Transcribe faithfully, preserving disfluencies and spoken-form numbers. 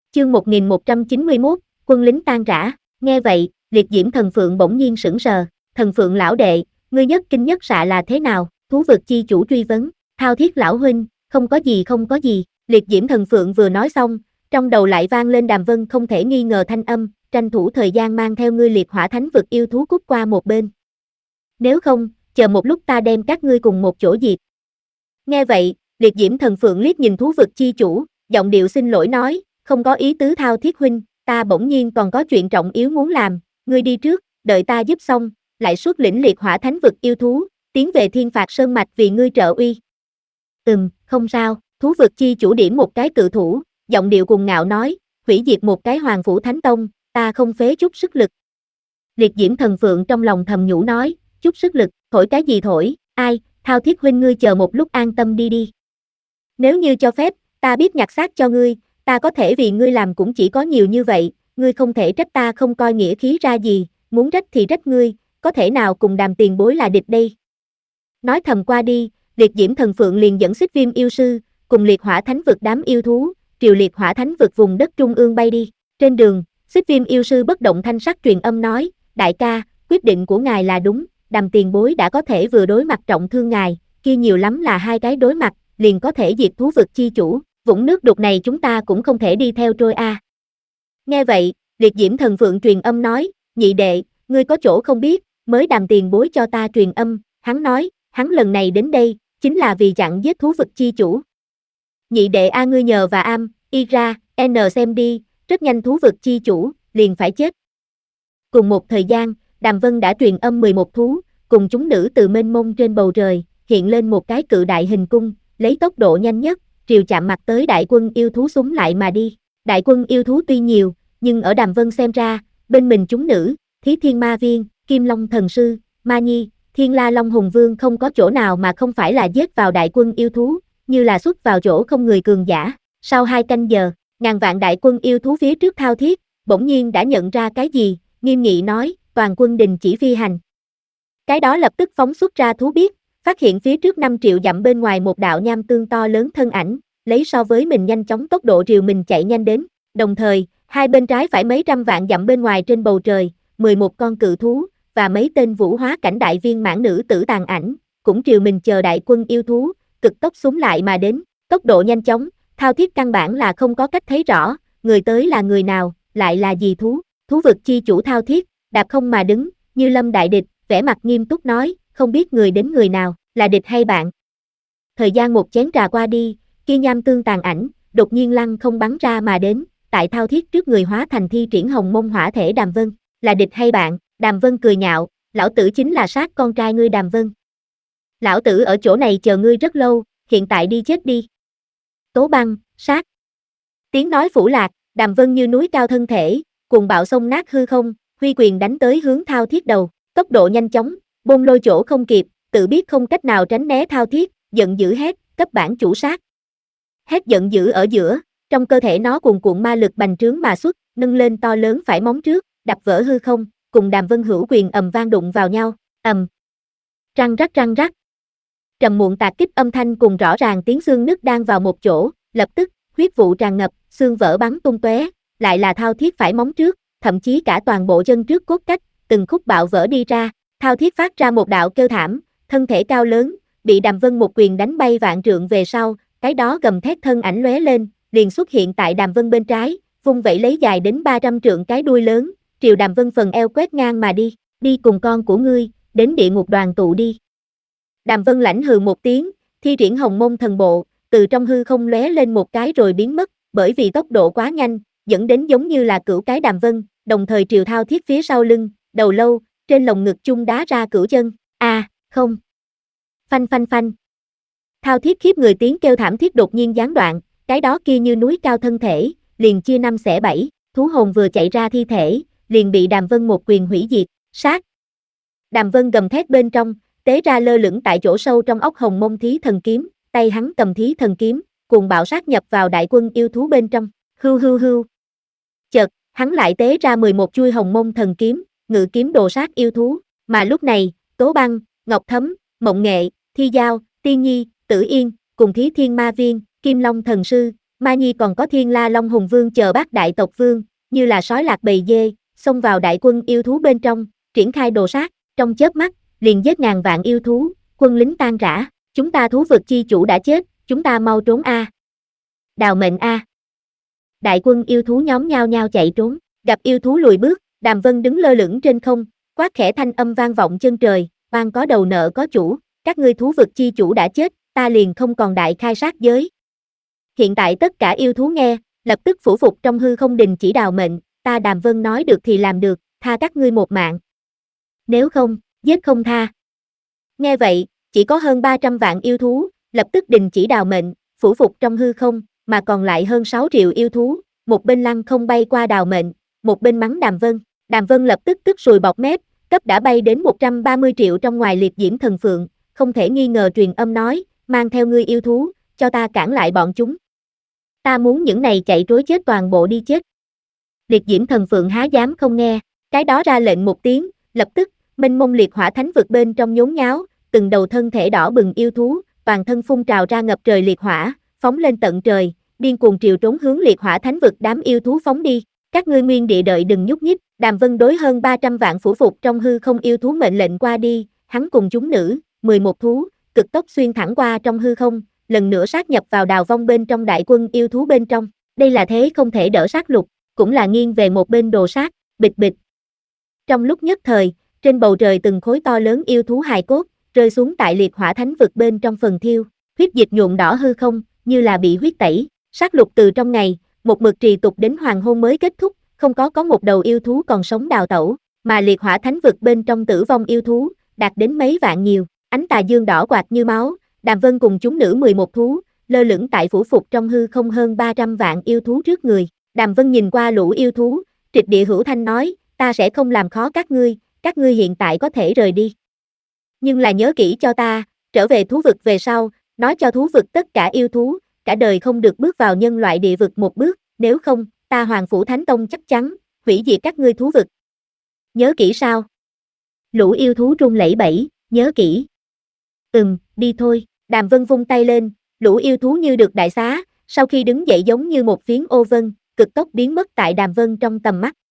Chương một nghìn một trăm chín mươi mốt, quân lính tan rã. Nghe vậy, liệt diễm thần phượng bỗng nhiên sững sờ. Thần phượng lão đệ, ngươi nhất kinh nhất xạ là thế nào? Thú vực chi chủ truy vấn. Thao thiết lão huynh, không có gì không có gì. Liệt diễm thần phượng vừa nói xong, trong đầu lại vang lên Đàm Vân không thể nghi ngờ thanh âm, tranh thủ thời gian mang theo ngươi liệt hỏa thánh vực yêu thú cút qua một bên. Nếu không, chờ một lúc ta đem các ngươi cùng một chỗ diệt. Nghe vậy, liệt diễm thần phượng liếc nhìn thú vực chi chủ, giọng điệu xin lỗi nói, không có ý tứ Thao thiết huynh, ta bỗng nhiên còn có chuyện trọng yếu muốn làm, ngươi đi trước, đợi ta giúp xong, lại xuất lĩnh liệt hỏa thánh vực yêu thú, tiến về thiên phạt sơn mạch vì ngươi trợ uy. Ừm, không sao, thú vực chi chủ điểm một cái cự thủ, giọng điệu cuồng ngạo nói, hủy diệt một cái hoàng phủ thánh tông, ta không phế chút sức lực. Liệt diễm thần phượng trong lòng thầm nhủ nói, chút sức lực, thổi cái gì thổi, ai, Thao thiết huynh ngươi chờ một lúc an tâm đi đi. Nếu như cho phép, ta biết nhặt xác cho ngươi, ta có thể vì ngươi làm cũng chỉ có nhiều như vậy, ngươi không thể trách ta không coi nghĩa khí ra gì, muốn trách thì trách ngươi, có thể nào cùng Đàm tiền bối là địch đây. Nói thầm qua đi, liệt diễm thần phượng liền dẫn xích viêm yêu sư, cùng liệt hỏa thánh vực đám yêu thú, triều liệt hỏa thánh vực vùng đất trung ương bay đi. Trên đường, xích viêm yêu sư bất động thanh sắc truyền âm nói, đại ca, quyết định của ngài là đúng, Đàm tiền bối đã có thể vừa đối mặt trọng thương ngài, kia nhiều lắm là hai cái đối mặt, liền có thể diệt thú vực chi chủ, vũng nước đục này chúng ta cũng không thể đi theo trôi a. À. Nghe vậy, liệt diễm thần phượng truyền âm nói, nhị đệ, ngươi có chỗ không biết, mới Đàm tiền bối cho ta truyền âm, hắn nói, hắn lần này đến đây, chính là vì chặn giết thú vực chi chủ. Nhị đệ a ngươi nhờ và am, y ra, n xem đi, rất nhanh thú vực chi chủ, liền phải chết. Cùng một thời gian, Đàm Vân đã truyền âm mười một thú, cùng chúng nữ từ mênh mông trên bầu trời, hiện lên một cái cự đại hình cung, lấy tốc độ nhanh nhất, triều chạm mặt tới đại quân yêu thú súng lại mà đi. Đại quân yêu thú tuy nhiều, nhưng ở Đàm Vân xem ra, bên mình chúng nữ, Thí Thiên Ma Viên, Kim Long Thần Sư, Ma Nhi, Thiên La Long Hùng Vương không có chỗ nào mà không phải là giết vào đại quân yêu thú, như là xuất vào chỗ không người cường giả. Sau hai canh giờ, ngàn vạn đại quân yêu thú phía trước Thao Thiết, bỗng nhiên đã nhận ra cái gì, nghiêm nghị nói, toàn quân đình chỉ phi hành. Cái đó lập tức phóng xuất ra thú biết, phát hiện phía trước năm triệu dặm bên ngoài một đạo nham tương to lớn thân ảnh, lấy so với mình nhanh chóng tốc độ rìu mình chạy nhanh đến, đồng thời, hai bên trái phải mấy trăm vạn dặm bên ngoài trên bầu trời, mười một con cự thú, và mấy tên vũ hóa cảnh đại viên mãn nữ tử tàn ảnh, cũng rìu mình chờ đại quân yêu thú, cực tốc súng lại mà đến, tốc độ nhanh chóng, Thao Thiết căn bản là không có cách thấy rõ, người tới là người nào, lại là gì thú, thú vực chi chủ Thao Thiết, đạp không mà đứng, như lâm đại địch, vẻ mặt nghiêm túc nói, không biết người đến người nào, là địch hay bạn. Thời gian một chén trà qua đi, kia nham tương tàn ảnh, đột nhiên lăng không bắn ra mà đến, tại Thao Thiết trước người hóa thành thi triển hồng mông hỏa thể Đàm Vân, là địch hay bạn, Đàm Vân cười nhạo, lão tử chính là sát con trai ngươi Đàm Vân. Lão tử ở chỗ này chờ ngươi rất lâu, hiện tại đi chết đi. Tố Băng, sát. Tiếng nói phủ lạc, Đàm Vân như núi cao thân thể, cuồng bạo xông nát hư không, huy quyền đánh tới hướng Thao Thiết đầu, tốc độ nhanh chóng, bôn lôi chỗ không kịp, tự biết không cách nào tránh né Thao Thiết, giận dữ hét, cấp bản chủ sát. Hét giận dữ ở giữa, trong cơ thể nó cuồn cuộn ma lực bành trướng mà xuất, nâng lên to lớn phải móng trước, đập vỡ hư không, cùng Đàm Vân hữu quyền ầm vang đụng vào nhau, ầm. Răng rắc răng rắc. Trầm muộn tạc kích âm thanh cùng rõ ràng tiếng xương nứt đang vào một chỗ, lập tức, huyết vụ tràn ngập, xương vỡ bắn tung tóe, lại là Thao Thiết phải móng trước, thậm chí cả toàn bộ chân trước cốt cách, từng khúc bạo vỡ đi ra, Thao Thiết phát ra một đạo kêu thảm, thân thể cao lớn, bị Đàm Vân một quyền đánh bay vạn trượng về sau, cái đó gầm thét thân ảnh lóe lên, liền xuất hiện tại Đàm Vân bên trái, vung vẩy lấy dài đến ba trăm trượng cái đuôi lớn, triều Đàm Vân phần eo quét ngang mà đi, đi cùng con của ngươi, đến địa ngục đoàn tụ đi. Đàm Vân lãnh hừ một tiếng, thi triển hồng mông thần bộ, từ trong hư không lóe lên một cái rồi biến mất, bởi vì tốc độ quá nhanh, dẫn đến giống như là cửu cái Đàm Vân, đồng thời triều Thao Thiết phía sau lưng, đầu lâu, trên lồng ngực chung đá ra cửu chân, a à, không. Phanh phanh phanh. Thao Thiết khiếp người tiếng kêu thảm thiết đột nhiên gián đoạn, cái đó kia như núi cao thân thể, liền chia năm xẻ bảy, thú hồn vừa chạy ra thi thể, liền bị Đàm Vân một quyền hủy diệt, sát. Đàm Vân gầm thét bên trong, tế ra lơ lửng tại chỗ sâu trong ốc hồng mông thí thần kiếm, tay hắn cầm thí thần kiếm, cuồng bạo sát nhập vào đại quân yêu thú bên trong, hưu hưu hưu. Chợt, hắn lại tế ra mười một chuôi hồng mông thần kiếm, ngự kiếm đồ sát yêu thú, mà lúc này, Tố Băng, Ngọc Thấm, Mộng Nghệ, Thi Giao, Tiên Nhi, Tử Yên, cùng Thí Thiên Ma Viên, Kim Long Thần Sư, Ma Nhi còn có Thiên La Long Hùng Vương chờ bát đại tộc vương, như là sói lạc bầy dê, xông vào đại quân yêu thú bên trong, triển khai đồ sát, trong chớp mắt, liền giết ngàn vạn yêu thú, quân lính tan rã, chúng ta thú vực chi chủ đã chết, chúng ta mau trốn a. Đào mệnh a. Đại quân yêu thú nhóm nhao nhao chạy trốn, gặp yêu thú lùi bước, Đàm Vân đứng lơ lửng trên không, quát khẽ thanh âm vang vọng chân trời, oan có đầu nợ có chủ, các ngươi thú vực chi chủ đã chết, ta liền không còn đại khai sát giới. Hiện tại tất cả yêu thú nghe, lập tức phủ phục trong hư không đình chỉ đào mệnh, ta Đàm Vân nói được thì làm được, tha các ngươi một mạng. Nếu không, giết không tha. Nghe vậy, chỉ có hơn ba trăm vạn yêu thú, lập tức đình chỉ đào mệnh, phủ phục trong hư không, mà còn lại hơn sáu triệu yêu thú, một bên lăng không bay qua đào mệnh, một bên mắng Đàm Vân. Đàm Vân lập tức tức sùi bọt mép, cấp đã bay đến một trăm ba mươi triệu trong ngoài liệt diễm thần phượng, không thể nghi ngờ truyền âm nói, mang theo ngươi yêu thú, cho ta cản lại bọn chúng. Ta muốn những này chạy trối chết toàn bộ đi chết. Liệt diễm thần phượng há dám không nghe, cái đó ra lệnh một tiếng, lập tức, mênh mông liệt hỏa thánh vực bên trong nhốn nháo, từng đầu thân thể đỏ bừng yêu thú, toàn thân phun trào ra ngập trời liệt hỏa, phóng lên tận trời, điên cuồng triều trốn hướng liệt hỏa thánh vực đám yêu thú phóng đi. Các ngươi nguyên địa đợi đừng nhúc nhích, Đàm Vân đối hơn ba trăm vạn phủ phục trong hư không yêu thú mệnh lệnh qua đi, hắn cùng chúng nữ, mười một thú, cực tốc xuyên thẳng qua trong hư không, lần nữa sát nhập vào đào vong bên trong đại quân yêu thú bên trong. Đây là thế không thể đỡ sát lục, cũng là nghiêng về một bên đồ sát, bịch bịch. Trong lúc nhất thời, trên bầu trời từng khối to lớn yêu thú hài cốt, rơi xuống tại liệt hỏa thánh vực bên trong phần thiêu, huyết dịch nhuộm đỏ hư không, như là bị huyết tẩy. Sát lục từ trong ngày, một mực trì tục đến hoàng hôn mới kết thúc, không có có một đầu yêu thú còn sống đào tẩu, mà liệt hỏa thánh vực bên trong tử vong yêu thú, đạt đến mấy vạn nhiều, ánh tà dương đỏ quạt như máu, Đàm Vân cùng chúng nữ mười một thú, lơ lửng tại phủ phục trong hư không hơn ba trăm vạn yêu thú trước người. Đàm Vân nhìn qua lũ yêu thú, trịch địa hữu thanh nói, ta sẽ không làm khó các ngươi, các ngươi hiện tại có thể rời đi. Nhưng là nhớ kỹ cho ta, trở về thú vực về sau, nói cho thú vực tất cả yêu thú, cả đời không được bước vào nhân loại địa vực một bước, nếu không, ta Hoàng Phủ Thánh Tông chắc chắn, hủy diệt các ngươi thú vực. Nhớ kỹ sao? Lũ yêu thú run lẩy bẩy, nhớ kỹ. Ừm, đi thôi, Đàm Vân vung tay lên, lũ yêu thú như được đại xá, sau khi đứng dậy giống như một phiến ô vân, cực tốc biến mất tại Đàm Vân trong tầm mắt.